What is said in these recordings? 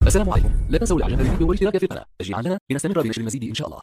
السلام عليكم، لا تنسوا الاعجاب بالفيديو والاشتراك في القناة تشجيعا لنا لنستمر بنشر المزيد ان شاء الله.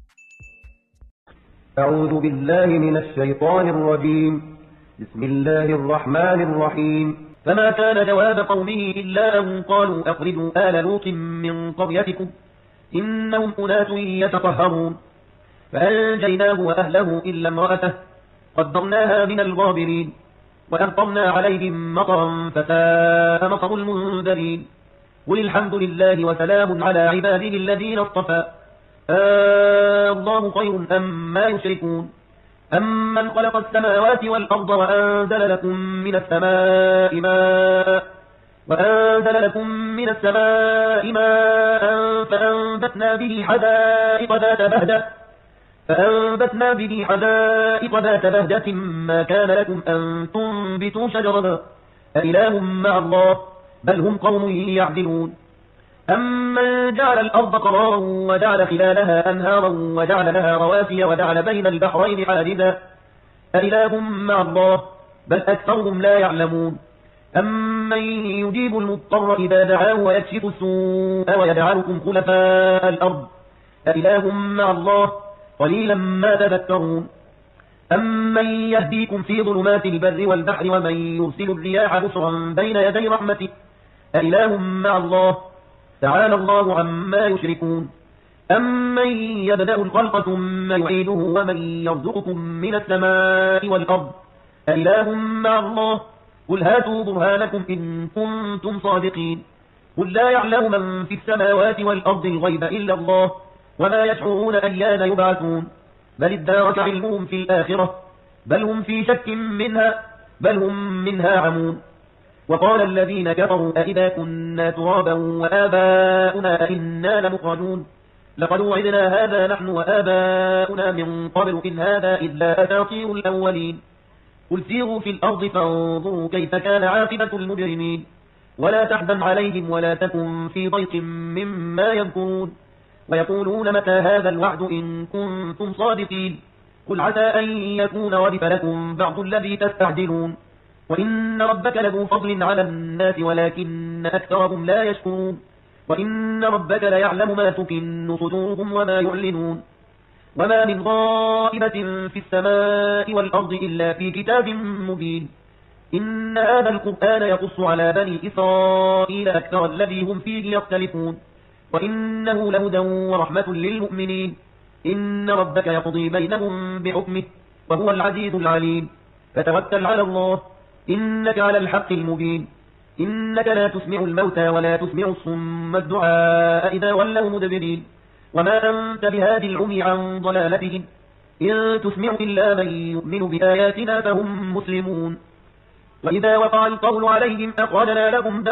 أعوذ بالله من الشيطان الرجيم. بسم الله الرحمن الرحيم. فما كان جواب قومه إلا أن قالوا أخرجوا آل لوط من قريتكم إنهم أناس يتطهرون فأنجيناه وأهله إلا امرأته قدرناها من الغابرين وأمطرنا عليهم مطرا فساء مطر المنذرين. قل الحمد لله وسلام على عباده الذين اصطفى الله خير أما يشركون. أمن خلق السماوات والأرض وأنزل لكم من السماء ماء فأنبتنا به حدائق ذات بهجة ما كان لكم أن تنبتوا شجرها أإله مع الله بل هم قوم يعدلون. أمن جعل الأرض قرارا وجعل خلالها أنهارا وجعل لها رواسي وجعل بين البحرين حاجزا أإله مع الله بل أكثرهم لا يعلمون. أمن يجيب المضطر إذا دعاه ويكشف السوء ويجعلكم خلفاء الأرض أإله مع الله قليلا ما تذكرون. أمن يهديكم في ظلمات البر والبحر ومن يرسل الرياح بشرا بين يدي رحمته أإله مع الله تعالى الله عما يشركون. أمن يبدأ الخلق ثم يعيده ومن يرزقكم من السماء والأرض أإله مع الله قل هاتوا برهانكم إن كنتم صادقين. قل لا يعلم من في السماوات والأرض الغيب إلا الله وما يشعرون أيان يبعثون بل ادارك علمهم في الآخرة بل هم في شك منها بل هم منها عمون. وقال الذين كفروا أئذا كنا ترابا وآباؤنا أئنا لمخرجون لقد وعدنا هذا نحن وآباؤنا من قبل إن هذا إلا أساطير الأولين. قل سيروا في الأرض فانظروا كيف كان عاقبة المجرمين ولا تحزن عليهم ولا تكن في ضيق مما يذكرون ويقولون متى هذا الوعد إن كنتم صادقين. قل عسى أن يكون ردف لكم بعض الذي تستعجلون وإن ربك لذو فضل على الناس ولكن أكثرهم لا يشكرون. وإن ربك ليعلم ما تكن صدورهم وما يعلنون. وما من غائبة في السماء والأرض إلا في كتاب مبين. إن هذا القرآن يقص على بني إسرائيل أكثر الذي هم فيه يختلفون وإنه لهدى ورحمة للمؤمنين. إن ربك يقضي بينهم بحكمه وهو العزيز العليم. فتوكل على الله إنك على الحق المبين. إنك لا تسمع الموتى ولا تسمع الصم الدعاء إذا ولوا مدبرين وما أنت بهادي العمي عن ضلالتهم إن تسمع إلا من يؤمن بآياتنا فهم مسلمون. وإذا وقع القول عليهم أخرجنا لهم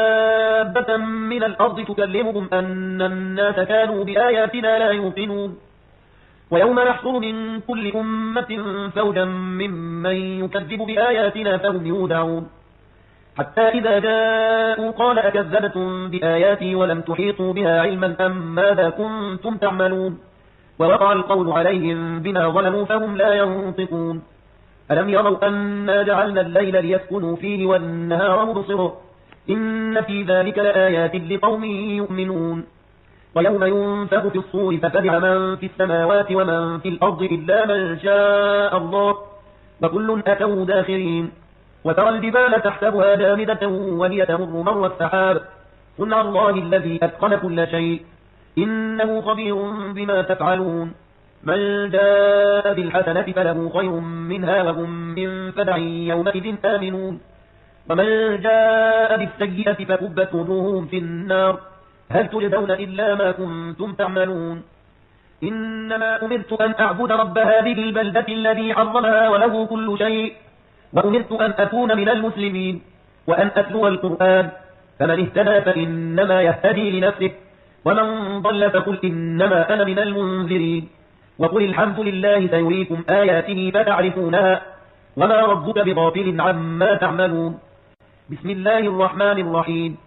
دابة من الأرض تكلمهم أن الناس كانوا بآياتنا لا يوقنون. ويوم نحصر من كل أمة فوجا ممن يكذب بآياتنا فهم يودعون حتى إذا جاءوا قال أكذبتم بآياتي ولم تحيطوا بها علما أم ماذا كنتم تعملون. ووقع القول عليهم بما ظلموا فهم لا ينطقون. ألم يروا أنا جعلنا الليل ليسكنوا فيه والنهار مبصرا إن في ذلك لآيات لقوم يؤمنون. ويوم ينفخ في الصور ففزع من في السماوات ومن في الأرض إلا من شاء الله وكل أتوا داخرين. وترى الجبال تحسبها جامدة وهي تمر مر السحاب صنع الله الذي أتقن كل شيء إنه خبير بما تفعلون. من جاء بالحسنة فله خير منها وهم من فزع يومئذ آمنون. ومن جاء بالسيئة فكبت وجوههم في النار هل تجزون إلا ما كنتم تعملون. إنما أمرت أن أعبد رب هذه البلدة الذي حرمها وله كل شيء وأمرت أن أكون من المسلمين وأن أتلو القرآن فمن اهتدى فإنما يهتدي لنفسه ومن ضل فقل إنما أنا من المنذرين. وقل الحمد لله سيريكم آياته فتعرفونها وما ربك بغافل عما تعملون. بسم الله الرحمن الرحيم.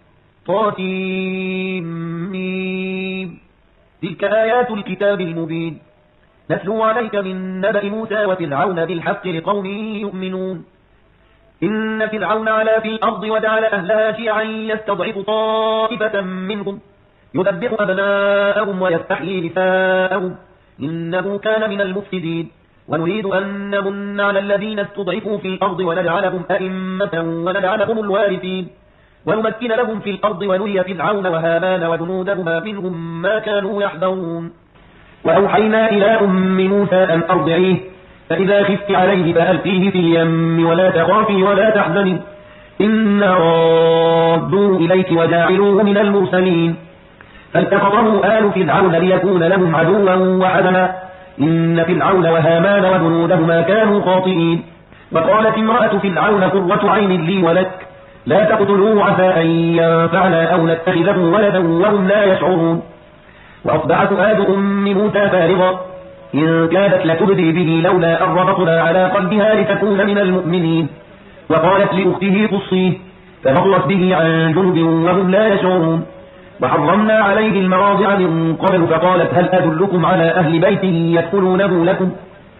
طاسيم تلك آيات الكتاب المبين نتلو عليك من نبأ موسى وفرعون بالحق لقوم يؤمنون. إن فرعون علا في الأرض وجعل أهلها شيعا يستضعف طائفة منهم يذبح أبناءهم ويستحيي نساءهم إنه كان من المفسدين ونريد أن نمن على الذين استضعفوا في الأرض ونجعلهم أئمة ونجعلهم الوارثين ونمكن لهم في الأرض ونري فرعون وهامان وجنودهما منهم ما كانوا يحذرون وأوحينا إلى أم موسى أن أرضعيه فإذا خفت عليه فألقيه في اليم ولا تخافي ولا تحزني إنا رادوه إليك وجاعلوه من المرسلين فالتقطه آل فرعون ليكون لهم عدوا وحزنا إن فرعون وهامان وجنودهما كانوا خاطئين وقالت امرأة فرعون قرة عين لي ولك لا تقتلوه عسى أن ينفعنا أو نتخذه ولدا وهم لا يشعرون وأصبح فؤاد أم موسى فارغا إن كادت لتبدي به لولا أن ربطنا على قلبها لتكون من المؤمنين وقالت لأخته قصيه فبطلت به عن جنب وهم لا يشعرون وحرمنا عليه المراضع من قبل فقالت هل أدلكم على أهل بيت يكفلونه لكم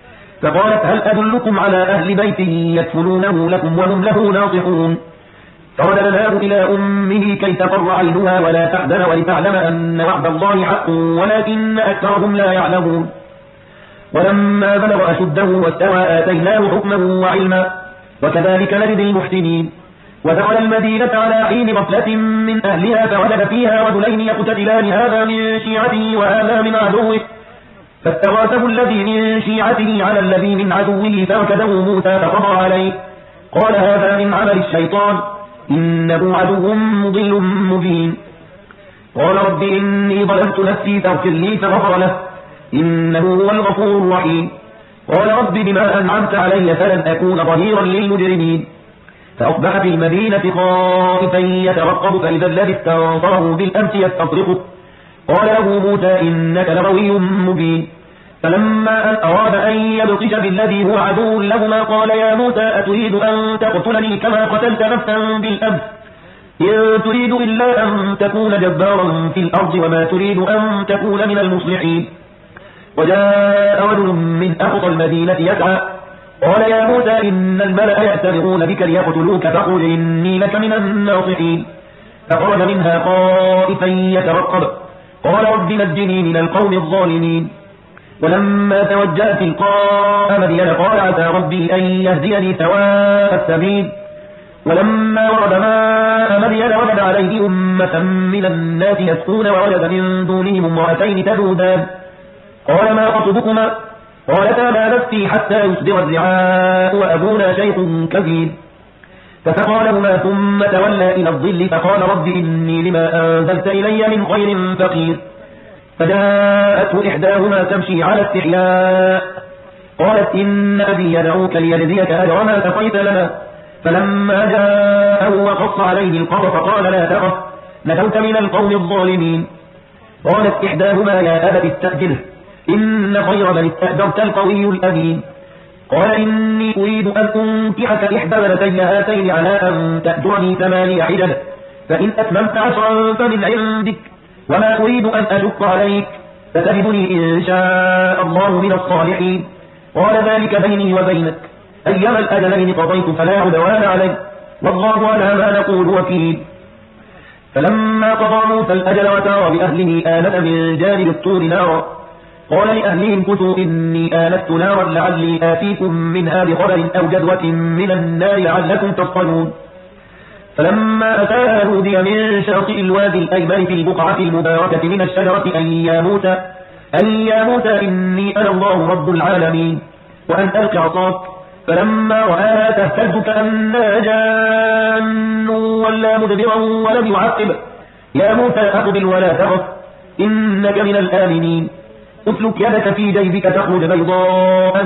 وهم له ناصحون فرددناه إلى أمه كي تقر عينها ولا تحزن ولتعلم أن وعد الله حق ولكن أكثرهم لا يعلمون ولما بلغ أشده واستوى آتيناه حكما وعلما وكذلك نجزي المحسنين ودخل المدينة على حين غفلة من أهلها فوجد فيها رجلين يقتتلان هذا من شيعته وهذا من عدوه فاستغاثه الذي من شيعته على الذي من عدوه فوكده موسى فقضى عليه قال هذا من عمل الشيطان إنه عدو مضل مبين قال رب إني ظلمت نفسي فاغفر لي فغفر له إنه هو الغفور الرحيم قال رب بما أنعمت علي فلن أكون ظهيرا للمجرمين فأصبح في المدينة خائفا يترقب فإذا الذي استنصره بالأمس يستصرخه قال له موسى إنك لغوي مبين فلما أن أراد أن يبطش بالذي هو عدو لهما قال يا موسى أتريد أن تقتلني كما قتلت نفسا بالأمس إن تريد إلا أن تكون جبارا في الأرض وما تريد أن تكون من المصلحين وجاء رجل من أقصى المدينة يسعى قال يا موسى إن الملأ يأتمرون بك ليقتلوك فاخرج إني لك من الناصحين فخرج منها خائفا يترقب قال رب نجني من القوم الظالمين ولما توجه تلقاء مدين قال عسى ربي أن يهديني سواء السبيل ولما ورد ماء مدين وجد عليه أمة من الناس يسقون ووجد من دونهم امرأتين تذودان قال ما خطبكما قالتا لا نسقي حتى يصدر الرعاء وأبونا شيخ كبير فسقى لهما ثم تولى إلى الظل فقال رب إني لما أنزلت إلي من خير فقير فجاءته إحداهما تمشي على استحياء قالت إن أبي يدعوك ليجزيك أجر ما سقيت لنا فلما جاءه وقص عليه القصص قال لا تخف نجوت من القوم الظالمين قالت إحداهما يا أبت استأجره إن خير من استأجرت القوي الأمين قال إني أريد أن أنكحك إحدى بنتي هاتين على أن تأجرني 8 حجج فإن أتممت 10 فمن عندك وما أريد أن أشق عليك فتجدني إن شاء الله من الصالحين قال ذلك بيني وبينك أيما الأجلين قضيت فلا عدوان علي والله على ما نقول وكيل فلما قضى موسى الأجل وسار بأهله آنس من جانب الطور نارا قال لأهلهم كثوا إني آنست نارا لعلي آتيكم منها بخبر أو جذوة من النار لعلكم تصطلون فلما أتاها نودي من شاطئ الوادي الأيمن في البقعة المباركة من الشجرة أن يا موسى إني أنا الله رب العالمين وأن ألق عصاك فلما رآها تهتز كأنها جان ولا مدبرا ولم يعقب يا موسى أقبل ولا تخف إنك من الآمنين اسلك يدك في جيبك تخرج بيضاء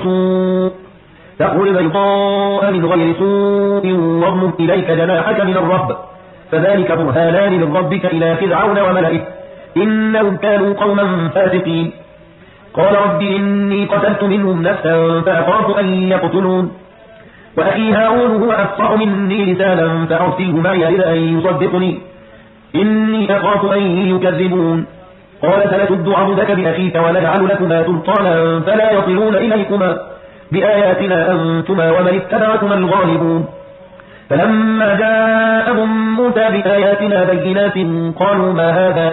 من غير سوء واضمم إليك جناحك من الرهب فذلك برهانان من ربك إلى فرعون وملئه إنهم كانوا قوما فاسقين قال رب إني قتلت منهم نفسا فأخاف أن يقتلون وأخي هارون هو أفصح مني لسانا فأرسله معي إلى أن يصدقني إني أخاف أن يكذبون قال سنشد عضدك بأخيك ونجعل لكما سلطانا فلا يصلون إليكما بآياتنا أنتما ومن اتبعكما الغالبون فلما جاءهم موسى بآياتنا بينات قالوا ما هذا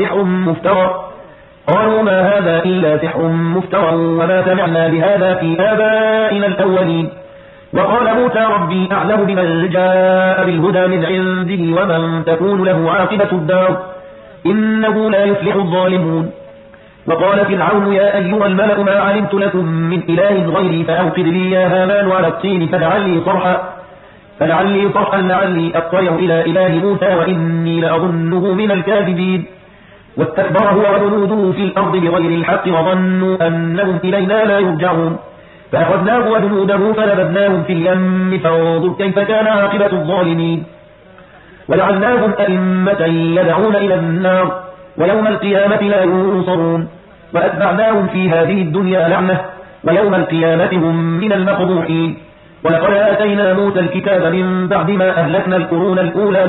إلا سحر مفترى وما سمعنا بهذا في آبائنا الأولين. وقال موسى ربي أعلم بمن جاء بالهدى من عنده ومن تكون له عاقبة الدار إنه لا يفلح الظالمون. وقال فرعون يا أيها الملأ ما علمت لكم من إله غيري فأوقد لي يا هامان على الطين فلعلي صرحا لعلي أطلع إلى إله موسى وإني لأظنه من الكاذبين. واستكبر هو وجنوده في الأرض بغير الحق وظنوا أنهم إلينا لا يرجعون فأخذناه وجنوده فنبذناهم في اليم فانظر كيف كان عاقبة الظالمين. وجعلناهم أئمة يدعون إلى النار ويوم القيامة لا ينصرون وأتبعناهم في هذه الدنيا لعنة ويوم القيامة هم من المقبوحين. ولقد آتينا موسى الكتاب من بعد ما أهلكنا القرون الأولى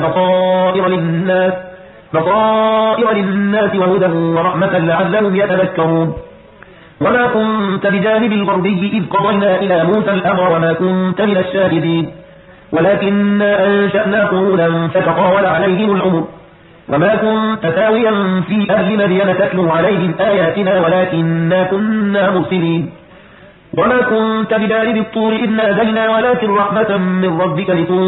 بصائر للناس وهدى ورحمة لعلهم يتذكرون. وما كنت بجانب الغربي إذ قضينا إلى موسى الأمر وما كنت من الشاهدين ولكننا أنشأنا قرونا فتطاول عليهم العمر وما كنت ساويا في أهل مدين تتلو عليهم آياتنا ولكننا كنا مرسلين. وما كنت بجانب الطور إذ نادينا ولكن رحمة من ربك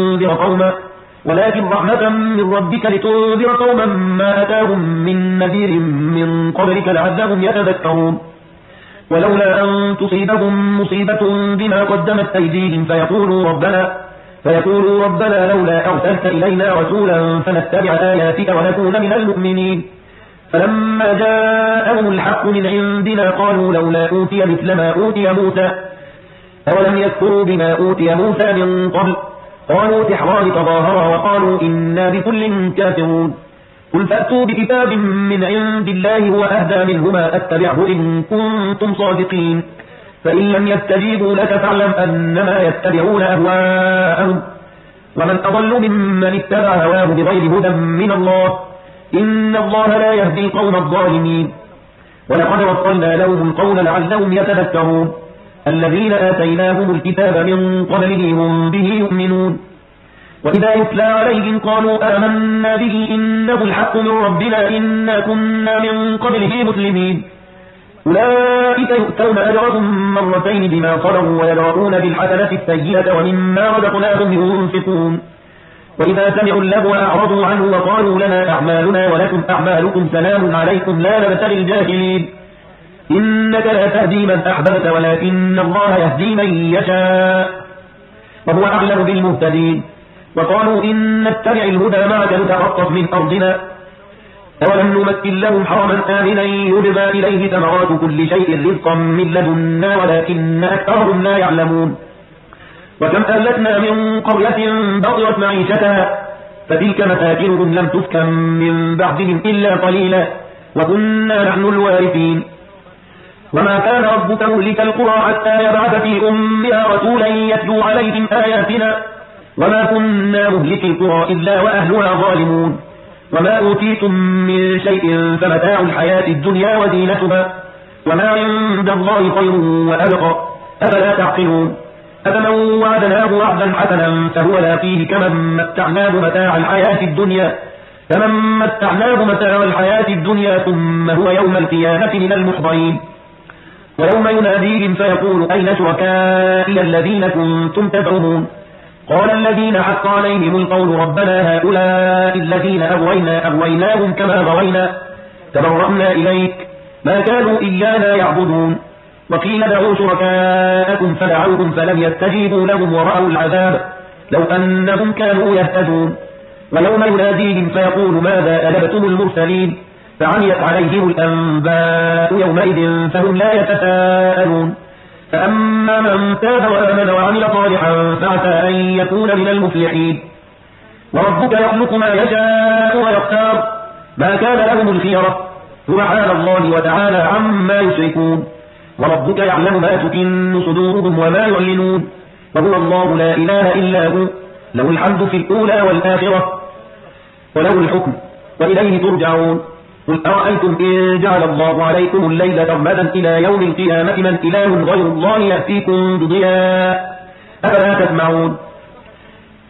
لتنذر قوما ما أتاهم من نذير من قبلك لعلهم يتذكرون. ولولا أن تصيبهم مصيبة بما قدمت أيديهم فيقولوا ربنا لولا أرسلت إلينا رسولا فنتبع آياتك ونكون من المؤمنين. فلما جاءهم الحق من عندنا قالوا لولا أوتي مثل ما أوتي موسى أولم يكفروا بما أوتي موسى من قبل قالوا سحران تظاهرا وقالوا إنا بكل كافرون. قل فأتوا بكتاب من عند الله هو أهدى منهما أتبعه إن كنتم صادقين فإن لم يستجيبوا لك فاعلم أنما يتبعون أهواءهم ومن أضل ممن اتبع هواه بغير هدى من الله إن الله لا يهدي القوم الظالمين. ولقد وصلنا لهم القول لعلهم يتذكرون. الذين آتيناهم الكتاب من قبله هم به يؤمنون. وإذا يتلى عليهم قالوا آمنا به إنه الحق من ربنا إنا كنا من قبله مسلمين. أولئك يؤتون أجرهم مرتين بما صبروا ويدرؤون بالحسنة السيئة ومما رزقناهم ينفقون. وإذا سمعوا اللغو أعرضوا عنه وقالوا لنا أعمالنا ولكم أعمالكم سلام عليكم لا نبتغي الجاهلين. إنك لا تهدي من أحببت ولكن الله يهدي من يشاء وهو أعلم بالمهتدين. وقالوا إن نتبع الهدى معك نتخطف من أرضنا أولم نمكن لهم حرما آمنا يجبى إليه ثمرات كل شيء رزقا من لدنا ولكن أكثرهم لا يعلمون. وكم أهلكنا من قرية بطرت معيشتها فتلك مساكنهم لم تسكن من بعدهم إلا قليلا وكنا نحن الوارثين. وما كان ربك مهلك القرى حتى يبعث في أمها رسولا يتلو عليهم آياتنا وما كنا مهلك القرى إلا وأهلها ظالمون. وما أوتيتم من شيء فمتاع الحياة الدنيا وزينتها وما عند الله خير وأبقى أفلا تعقلون. أفمن وعدناه وعدا حسنا فهو لاقيه كمن متعناه متاع الحياة الدنيا ثم هو يوم القيامة من المحضرين. ويوم يناديهم فيقول أين شركائي الذين كنتم تزعمون قال الذين حق عليهم القول ربنا هؤلاء الذين أغويناهم كما غوينا تبرأنا إليك ما كانوا إيانا يعبدون. وقيل دعوا شركاءكم فدعوهم فلم يستجيبوا لهم ورأوا العذاب لو أنهم كانوا يهتدون. ويوم يناديهم فيقول ماذا أجبتم المرسلين فعميت عليهم الأنباء يومئذ فهم لا يتساءلون. فأما من تاب وآمن وعمل صالحا فعسى أن يكون من المفلحين. وربك يخلق ما يشاء ويختار ما كان لهم الخيرة سبحان الله وتعالى عما يشركون. وربك يعلم ما تكن صدورهم وما يعلنون وهو الله لا إله إلا هو له الحمد في الأولى والآخرة وله الحكم وإليه ترجعون. قل أرأيتم إن جعل الله عليكم الليل سرمدا إلى يوم القيامة من إله غير الله يأتيكم بضياء أفلا تسمعون.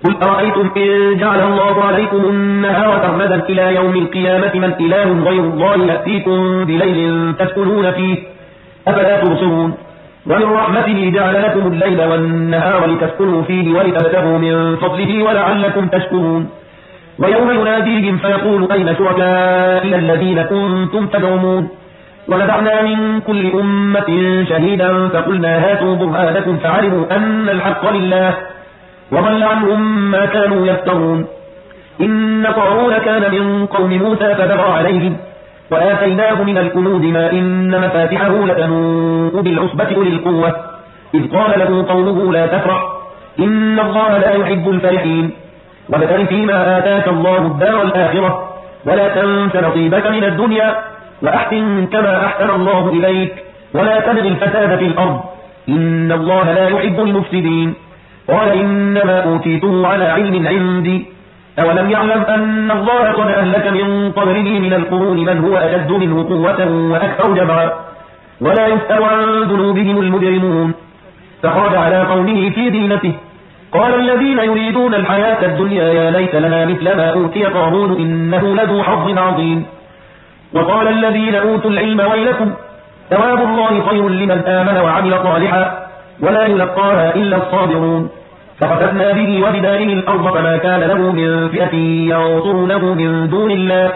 قل أرأيتم إن جعل الله عليكم النهار سرمدا إلى يوم القيامة من إله غير الله يأتيكم بليل تسكنون فيه أفلا تبصرون ومن رحمته جعل لكم الليل والنهار لتسكنوا فيه ولتبتغوا من فضله ولعلكم تشكرون ويوم يناديهم فيقول أين شركائي الذين كنتم تزعمون ونزعنا من كل أمة شهيدا فقلنا هاتوا برهانكم فعلموا أن الحق لله وضل عنهم ما كانوا يفترون إن قارون كان من قوم موسى فبغى عليهم وآتيناه من الكنوز ما إن مفاتحه لتنوء بالعصبة أولي القوة إذ قال له قومه لا تفرح إن الله لا يحب الفرحين وابتغ فيما آتاك الله الدار الآخرة ولا تنس نصيبك من الدنيا وأحسن كما أحسن الله إليك ولا تبغ الفساد في الأرض إن الله لا يحب المفسدين قال إنما أوتيته على علم عندي أولم يعلم أن الله قد أهلك من قبله من القرون من هو أشد منه قوة وأكثر جمعا ولا يسأل عن ذنوبهم المجرمون فخرج على قومه في دينته قال الذين يريدون الحياة الدنيا يا ليت لنا مثل ما أوتي قارون إنه لذو حظ عظيم وقال الذين أوتوا العلم ويلكم ثواب الله خير لمن آمن وعمل صالحا ولا يلقاها إلا الصابرون فخسفنا به وبداره الأرض فما كان له من فئة ينصرونه من دون الله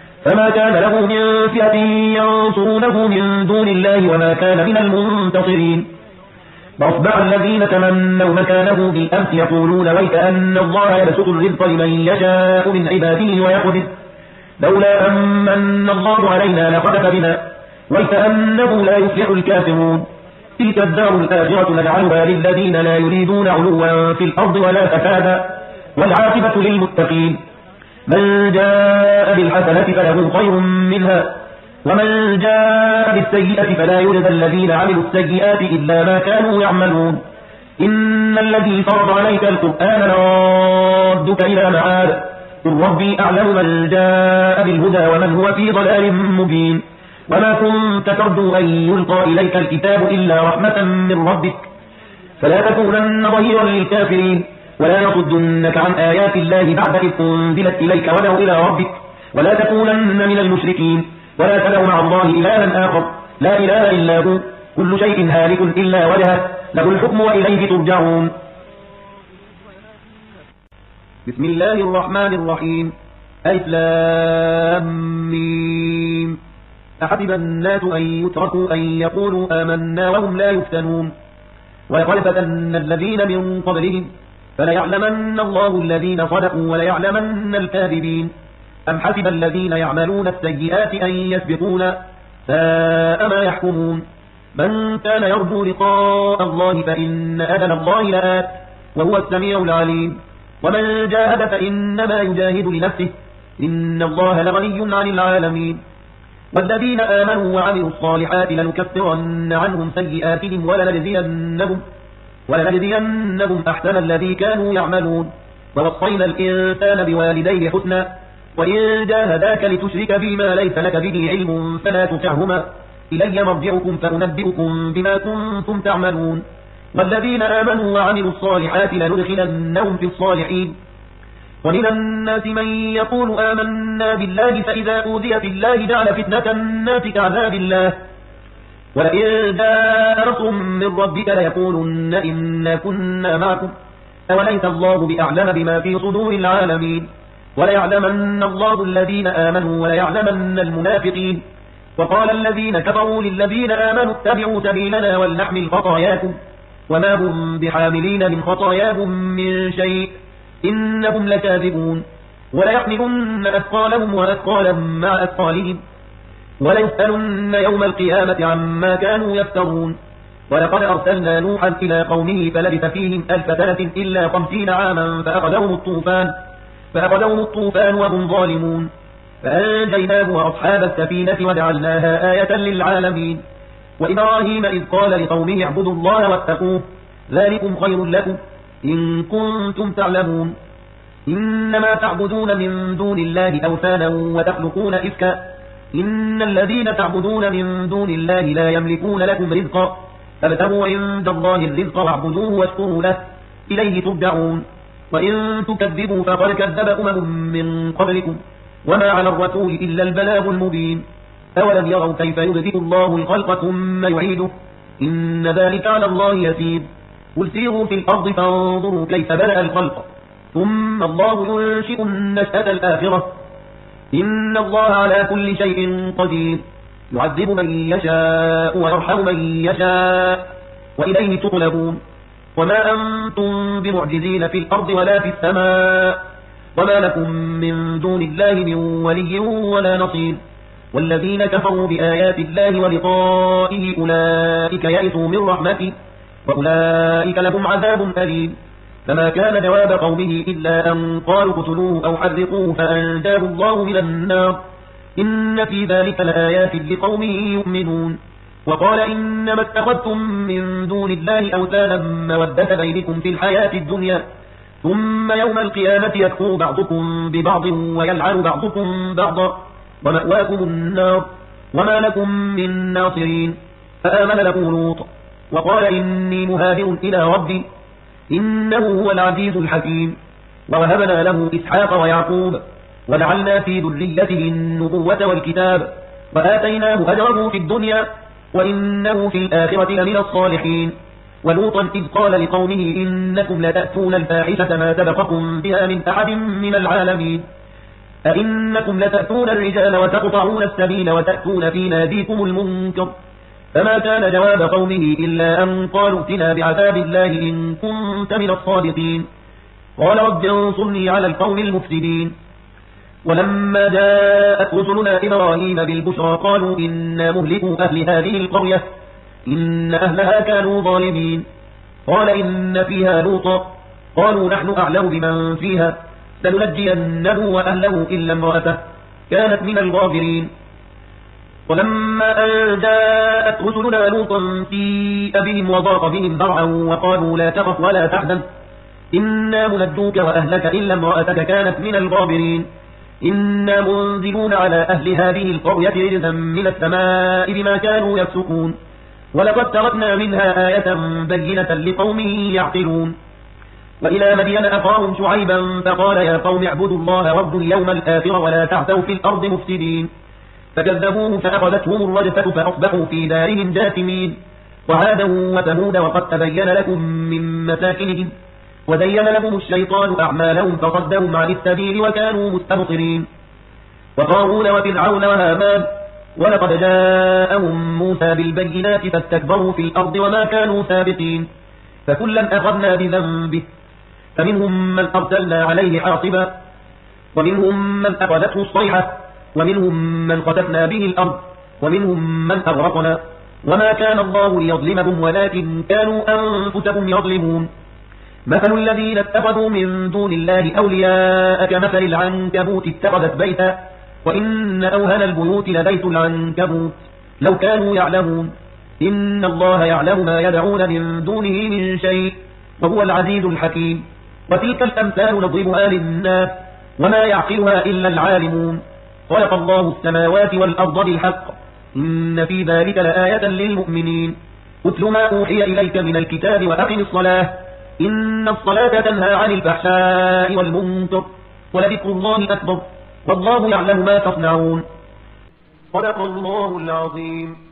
من دون الله وما كان من المنتصرين فأصبح الذين تمنوا مكانه بالأمس يقولون ويك أن الله يبسط الرزق لمن يشاء من عباده ويقدر لولا أمن الله علينا لخسف بنا ويك أنه لا يفلح الكافرون تلك الدار الآخرة نجعلها للذين لا يريدون علوا في الأرض ولا فسادا والعاقبة للمتقين من جاء بالحسنة فله خير منها ومن جاء بالسيئة فلا يجزى الذين عملوا السيئات إلا ما كانوا يعملون إن الذي فرض عليك القرآن لرادك إلى معاد قل ربي أعلم من جاء بالهدى ومن هو في ضلال مبين وما كنت ترجو أن يلقى إليك الكتاب إلا رحمة من ربك فلا تكونن ظهيرا للكافرين ولا يصدنك عن آيات الله بعد إذ أنزلت إليك ودعو إلى ربك ولا تكونن من المشركين ولا تدع مع الله إلها آخر لا إله إلا هو كل شيء هالك إلا وجهه له الحكم وإليه ترجعون بسم الله الرحمن الرحيم ألف لام ميم أحسب الناس أن يتركوا أن يقولوا آمنا وهم لا يفتنون ولقد فتنا الذين من قبلهم فليعلمن الله الذين صدقوا وليعلمن الكاذبين أم حسب الذين يعملون السيئات أن يسبقونا ساء ما يحكمون من كان يرجو لقاء الله فإن أجل الله لآت وهو السميع العليم ومن جاهد فإنما يجاهد لنفسه إن الله لغني عن العالمين والذين آمنوا وعملوا الصالحات لنكفرن عنهم سيئاتهم ولنجزينهم أحسن الذي كانوا يعملون ووصينا الإنسان بوالديه حسنا وإن جاهداك لتشرك بما ليس لك به علم فلا تطعهما إلي مرجعكم فأنبئكم بما كنتم تعملون والذين آمنوا وعملوا الصالحات لندخلنهم في الصالحين ومن الناس من يقول آمنا بالله فإذا أوذي في الله جعل فتنة الناس كعذاب الله ولئن جاء نصر من ربك ليقولن إنا كنا معكم أوليس الله بأعلم بما في صدور العالمين وليعلمن الله الذين آمنوا وليعلمن المنافقين وقال الذين كفروا للذين آمنوا اتبعوا سبيلنا ولنحمل خطاياكم وما هم بحاملين من خطاياهم من شيء إنهم لكاذبون وليحملن أثقالهم وأثقالا مع أثقالهم وليسألن يوم القيامة عما كانوا يفترون ولقد أرسلنا نوحا إلى قومه فلبث فيهم 1000 سنة إلا 50 عاما فأخذهم الطوفان وهم ظالمون فأنجيناه وأصحاب السفينة وجعلناها آية للعالمين وإبراهيم إذ قال لقومه اعبدوا الله واتقوه ذلكم خير لكم إن كنتم تعلمون إنما تعبدون من دون الله أوثانا وتخلقون إفكا إن الذين تعبدون من دون الله لا يملكون لكم رزقا فابتغوا عند الله الرزق واعبدوه واشكروا له إليه ترجعون وإن تكذبوا فقد كذب من قبلكم وما على الرسول إلا البلاغ المبين أولم يروا كيف يبدئ الله الخلق ثم يعيده إن ذلك على الله يسير قل سيروا في الأرض فانظروا كيف بدأ الخلق ثم الله ينشئ النشأة الآخرة إن الله على كل شيء قدير يعذب من يشاء ويرحم من يشاء وإليه تقلبون وما أنتم بمعجزين في الأرض ولا في السماء وما لكم من دون الله من ولي ولا نصير والذين كفروا بآيات الله ولقائه أولئك يئسوا من رحمته وأولئك لهم عذاب أليم فما كان جواب قومه إلا أن قالوا اقتلوه أو حرقوه فأنجاه الله من النار إن في ذلك لآيات لقوم يؤمنون وقال إنما اتخذتم من دون الله أوثانا مودة بينكم في الحياة الدنيا ثم يوم القيامة يكفر بعضكم ببعض ويلعن بعضكم بعضا ومأواكم النار وما لكم من ناصرين فآمن له لوط وقال إني مهاجر إلى ربي إنه هو العزيز الحكيم ووهبنا له إسحاق ويعقوب وجعلنا في ذريته النبوة والكتاب وآتيناه أجره في الدنيا وإنه في الآخرة لمن الصالحين ولوطا إذ قال لقومه إنكم لتأتون الفاحشة ما سبقكم بها من أحد من العالمين أئنكم لتأتون الرجال وتقطعون السبيل وتأتون في ناديكم المنكر فما كان جواب قومه إلا أن قالوا ائتنا بعذاب الله إن كنت من الصادقين قال رب انصرني على القوم المفسدين ولما جاءت رسلنا إبراهيم بالبشرى قالوا إنا مهلكوا أهل هذه القرية إن أهلها كانوا ظالمين قال إن فيها لوطا قالوا نحن أعلم بمن فيها سننجينه وأهله إلا امرأته كانت من الغابرين ولما أن جاءت رسلنا لوطا سيء بهم وضاق بهم ذرعا وقالوا لا تخف ولا تحزن إنا منجوك وأهلك إلا امرأتك كانت من الغابرين إنا منزلون على أهل هذه القرية رجزا من السماء بما كانوا يفسقون ولقد تركنا منها آية بينة لقوم يعقلون وإلى مدين أخاهم شعيبا فقال يا قوم اعبدوا الله وارجوا اليوم الآخر ولا تعثوا في الأرض مفسدين فكذبوه فأخذتهم الرجفة فأصبحوا في دارهم جاثمين وعادا وثمود وقد تبين لكم من مساكنهم وزين لهم الشيطان أعمالهم فصدهم عن السبيل وكانوا مستبصرين وقارون وفرعون وهامان ولقد جاءهم موسى بالبينات فاستكبروا في الأرض وما كانوا سابقين فكلا أخذنا بذنبه فمنهم من أرسلنا عليه حاصبا ومنهم من أخذته الصيحة ومنهم من خسفنا به الأرض ومنهم من أغرقنا وما كان الله ليظلمهم ولكن كانوا أنفسهم يظلمون مثل الذين اتخذوا من دون الله أولياء كمثل العنكبوت اتخذت بيتا وإن أوهن البيوت لبيت العنكبوت لو كانوا يعلمون إن الله يعلم ما يدعون من دونه من شيء وهو العزيز الحكيم وتلك الأمثال نضربها للناس وما يعقلها إلا العالمون خلق الله السماوات والأرض بالحق إن في ذلك لآية للمؤمنين اتل ما أوحي إليك من الكتاب وأقم الصلاة إن الصلاة تنهى عن الفحشاء والمنكر ولذكر الله أكبر والله يعلم ما تصنعون صدق الله العظيم.